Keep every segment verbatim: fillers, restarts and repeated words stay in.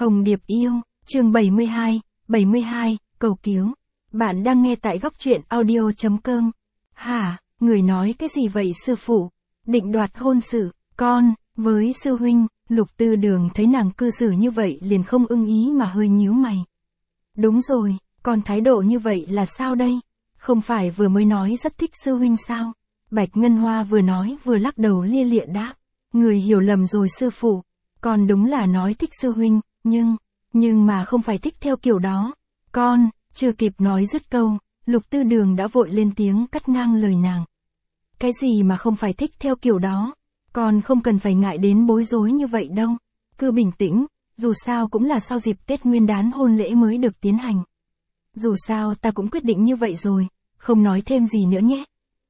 Hồng Điệp yêu, chương bảy mươi hai, bảy mươi hai, cầu cứu. Bạn đang nghe tại góc truyện audio chấm com. Hả, người nói cái gì vậy sư phụ? Định đoạt hôn sự, con, với sư huynh. Lục Tư Đường thấy nàng cư xử như vậy liền không ưng ý mà hơi nhíu mày. Đúng rồi, còn thái độ như vậy là sao đây? Không phải vừa mới nói rất thích sư huynh sao? Bạch Ngân Hoa vừa nói vừa lắc đầu lia lịa đáp. Người hiểu lầm rồi sư phụ. Con đúng là nói thích sư huynh, nhưng, nhưng mà không phải thích theo kiểu đó. Con, chưa kịp nói dứt câu, Lục Tư Đường đã vội lên tiếng cắt ngang lời nàng. Cái gì mà không phải thích theo kiểu đó? Con không cần phải ngại đến bối rối như vậy đâu. Cứ bình tĩnh, dù sao cũng là sau dịp Tết Nguyên Đán hôn lễ mới được tiến hành. Dù sao ta cũng quyết định như vậy rồi, không nói thêm gì nữa nhé.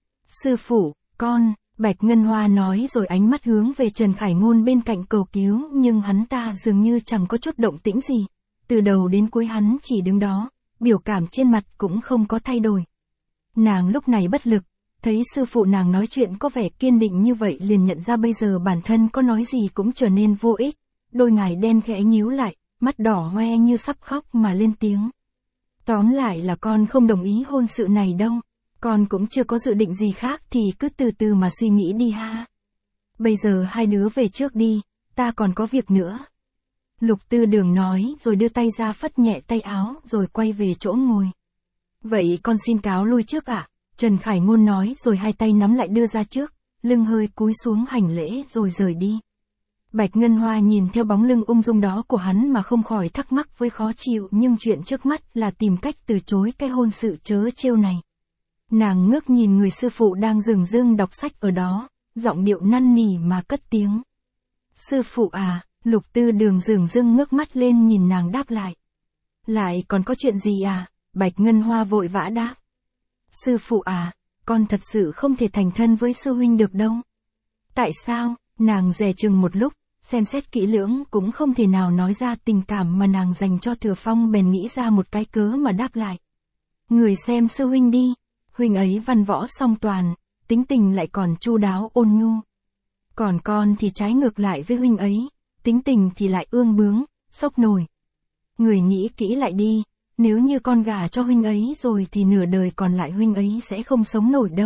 Sư phụ, con, Bạch Ngân Hoa nói rồi ánh mắt hướng về Trần Khải Ngôn bên cạnh cầu cứu, nhưng hắn ta dường như chẳng có chút động tĩnh gì. Từ đầu đến cuối hắn chỉ đứng đó, biểu cảm trên mặt cũng không có thay đổi. Nàng lúc này bất lực, thấy sư phụ nàng nói chuyện có vẻ kiên định như vậy liền nhận ra bây giờ bản thân có nói gì cũng trở nên vô ích. Đôi ngài đen khẽ nhíu lại, mắt đỏ hoe như sắp khóc mà lên tiếng. Tóm lại là con không đồng ý hôn sự này đâu. Con cũng chưa có dự định gì khác thì cứ từ từ mà suy nghĩ đi ha. Bây giờ hai đứa về trước đi, ta còn có việc nữa. Lục Tư Đường nói rồi đưa tay ra phất nhẹ tay áo rồi quay về chỗ ngồi. Vậy con xin cáo lui trước ạ. À? Trần Khải Ngôn nói rồi hai tay nắm lại đưa ra trước, lưng hơi cúi xuống hành lễ rồi rời đi. Bạch Ngân Hoa nhìn theo bóng lưng ung dung đó của hắn mà không khỏi thắc mắc với khó chịu, nhưng chuyện trước mắt là tìm cách từ chối cái hôn sự trớ trêu này. Nàng ngước nhìn người sư phụ đang dửng dưng đọc sách ở đó, giọng điệu năn nỉ mà cất tiếng. Sư phụ à, Lục Tư Đường dửng dưng ngước mắt lên nhìn nàng đáp lại. Lại còn có chuyện gì à? Bạch Ngân Hoa vội vã đáp. Sư phụ à, con thật sự không thể thành thân với sư huynh được đâu. Tại sao? Nàng dè chừng một lúc, xem xét kỹ lưỡng cũng không thể nào nói ra tình cảm mà nàng dành cho Thừa Phong, bèn nghĩ ra một cái cớ mà đáp lại. Người xem sư huynh đi. Huynh ấy văn võ song toàn, tính tình lại còn chu đáo ôn nhu. Còn con thì trái ngược lại với huynh ấy, tính tình thì lại ương bướng, sốc nổi. Người nghĩ kỹ lại đi, nếu như con gả cho huynh ấy rồi thì nửa đời còn lại huynh ấy sẽ không sống nổi đâu.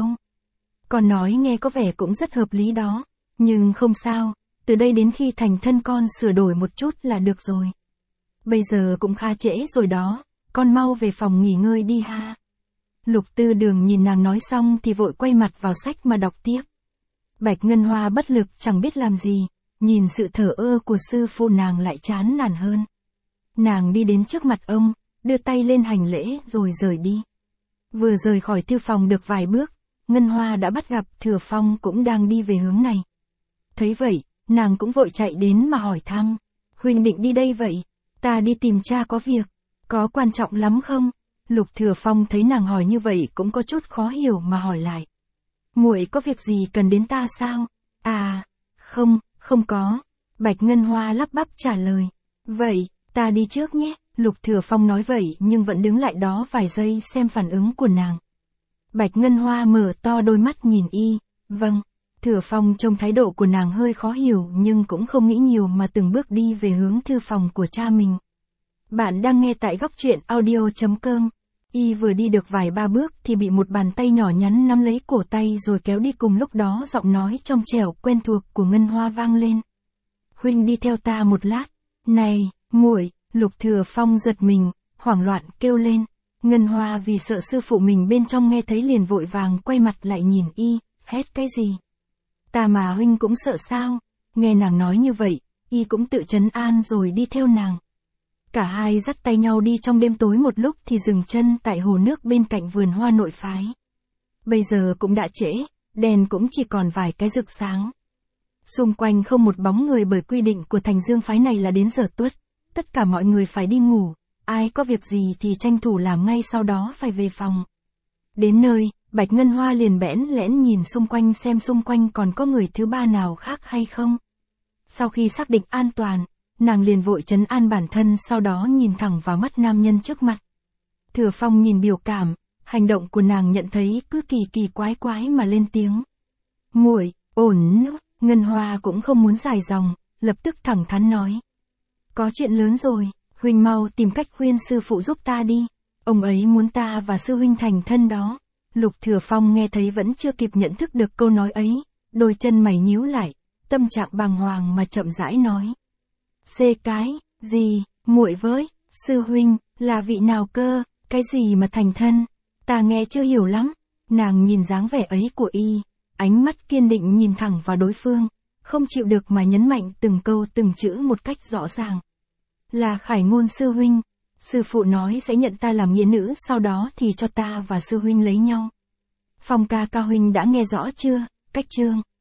Con nói nghe có vẻ cũng rất hợp lý đó, nhưng không sao, từ đây đến khi thành thân con sửa đổi một chút là được rồi. Bây giờ cũng khá trễ rồi đó, con mau về phòng nghỉ ngơi đi ha. Lục Tư Đường nhìn nàng nói xong thì vội quay mặt vào sách mà đọc tiếp. Bạch Ngân Hoa bất lực chẳng biết làm gì, nhìn sự thờ ơ của sư phụ nàng lại chán nản hơn. Nàng đi đến trước mặt ông, đưa tay lên hành lễ rồi rời đi. Vừa rời khỏi thư phòng được vài bước, Ngân Hoa đã bắt gặp Thừa Phong cũng đang đi về hướng này. Thấy vậy, nàng cũng vội chạy đến mà hỏi thăm. Huynh định đi đây vậy? Ta đi tìm cha có việc. Có quan trọng lắm không? Lục Thừa Phong thấy nàng hỏi như vậy cũng có chút khó hiểu mà hỏi lại. Muội có việc gì cần đến ta sao? À, không, không có. Bạch Ngân Hoa lắp bắp trả lời. Vậy, ta đi trước nhé. Lục Thừa Phong nói vậy nhưng vẫn đứng lại đó vài giây xem phản ứng của nàng. Bạch Ngân Hoa mở to đôi mắt nhìn y. Vâng. Thừa Phong trông thái độ của nàng hơi khó hiểu nhưng cũng không nghĩ nhiều mà từng bước đi về hướng thư phòng của cha mình. Bạn đang nghe tại góc truyện audio chấm com. Y vừa đi được vài ba bước thì bị một bàn tay nhỏ nhắn nắm lấy cổ tay rồi kéo đi, cùng lúc đó giọng nói trong trẻo quen thuộc của Ngân Hoa vang lên. Huynh đi theo ta một lát. Này, muội! Lục Thừa Phong giật mình, hoảng loạn kêu lên. Ngân Hoa vì sợ sư phụ mình bên trong nghe thấy liền vội vàng quay mặt lại nhìn y, hét cái gì? Ta mà huynh cũng sợ sao? Nghe nàng nói như vậy, y cũng tự trấn an rồi đi theo nàng. Cả hai dắt tay nhau đi trong đêm tối một lúc thì dừng chân tại hồ nước bên cạnh vườn hoa nội phái. Bây giờ cũng đã trễ, đèn cũng chỉ còn vài cái rực sáng. Xung quanh không một bóng người bởi quy định của Thành Dương phái này là đến giờ tuất, tất cả mọi người phải đi ngủ, ai có việc gì thì tranh thủ làm ngay sau đó phải về phòng. Đến nơi, Bạch Ngân Hoa liền bẽn lẽn nhìn xung quanh xem xung quanh còn có người thứ ba nào khác hay không. Sau khi xác định an toàn, nàng liền vội trấn an bản thân, sau đó nhìn thẳng vào mắt nam nhân trước mặt. Thừa Phong nhìn biểu cảm, hành động của nàng nhận thấy cứ kỳ kỳ quái quái mà lên tiếng. Muội, ổn. Ngân Hoa cũng không muốn dài dòng, lập tức thẳng thắn nói. Có chuyện lớn rồi, huynh mau tìm cách khuyên sư phụ giúp ta đi. Ông ấy muốn ta và sư huynh thành thân đó. Lục Thừa Phong nghe thấy vẫn chưa kịp nhận thức được câu nói ấy, đôi chân mày nhíu lại, tâm trạng bàng hoàng mà chậm rãi nói. Xê cái, gì, muội với, sư huynh, là vị nào cơ, cái gì mà thành thân, ta nghe chưa hiểu lắm. Nàng nhìn dáng vẻ ấy của y, ánh mắt kiên định nhìn thẳng vào đối phương, không chịu được mà nhấn mạnh từng câu từng chữ một cách rõ ràng. Là Khải Ngôn sư huynh, sư phụ nói sẽ nhận ta làm nghĩa nữ, sau đó thì cho ta và sư huynh lấy nhau. Phong ca ca huynh đã nghe rõ chưa, cách chương.